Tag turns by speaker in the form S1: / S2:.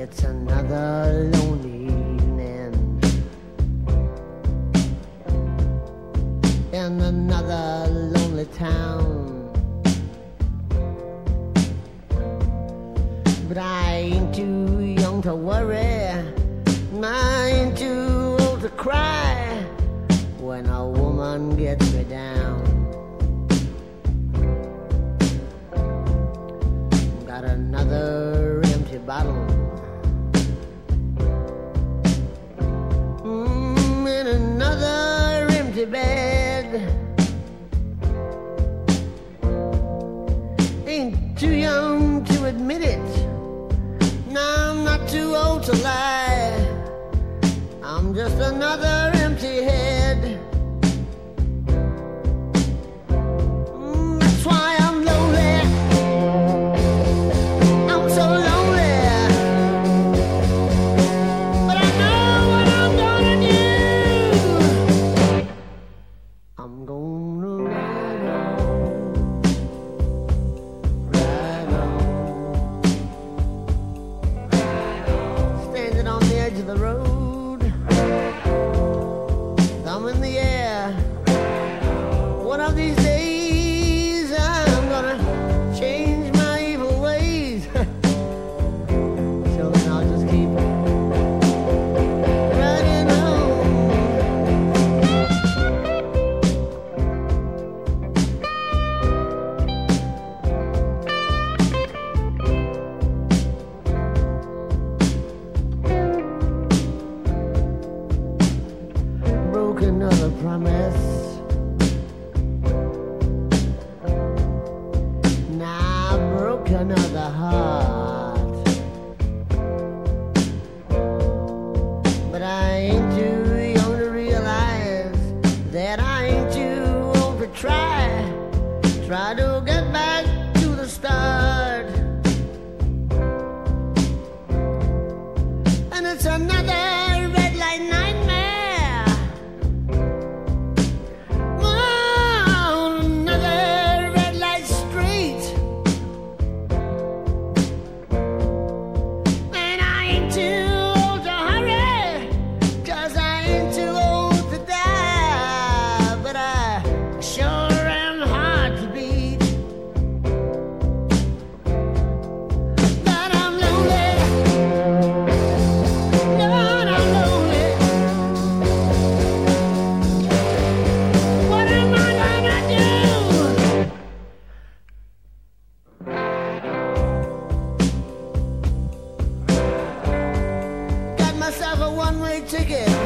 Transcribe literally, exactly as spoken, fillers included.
S1: it's another lonely evening in another lonely town. But I ain't too young to worry, I ain't too old to cry when a woman gets me down. Got another empty bottle, mm, in another empty bed. Ain't too young to admit it, no, I'm not too old to lie. I'm just another empty head. Mm, that's why I'm lonely. I'm so lonely. But I know what I'm gonna do. I'm gonna ride on, ride on, ride on. Standing on the edge of the road, thumb in the air. One of these days I'm gonna change my evil ways. Till then I'll just keep riding on. Broke another promise, now I broke another heart. But I ain't too young to realize that I ain't too old to try, try to get back to the start. And it's another red light nightmare, oh, another red light street. And I ain't too old to hurry, 'cause I ain't too old to die. But I sure am hard to beat. But I'm lonely, Lord, I'm lonely. What am I gonna do? Got myself a one-way ticket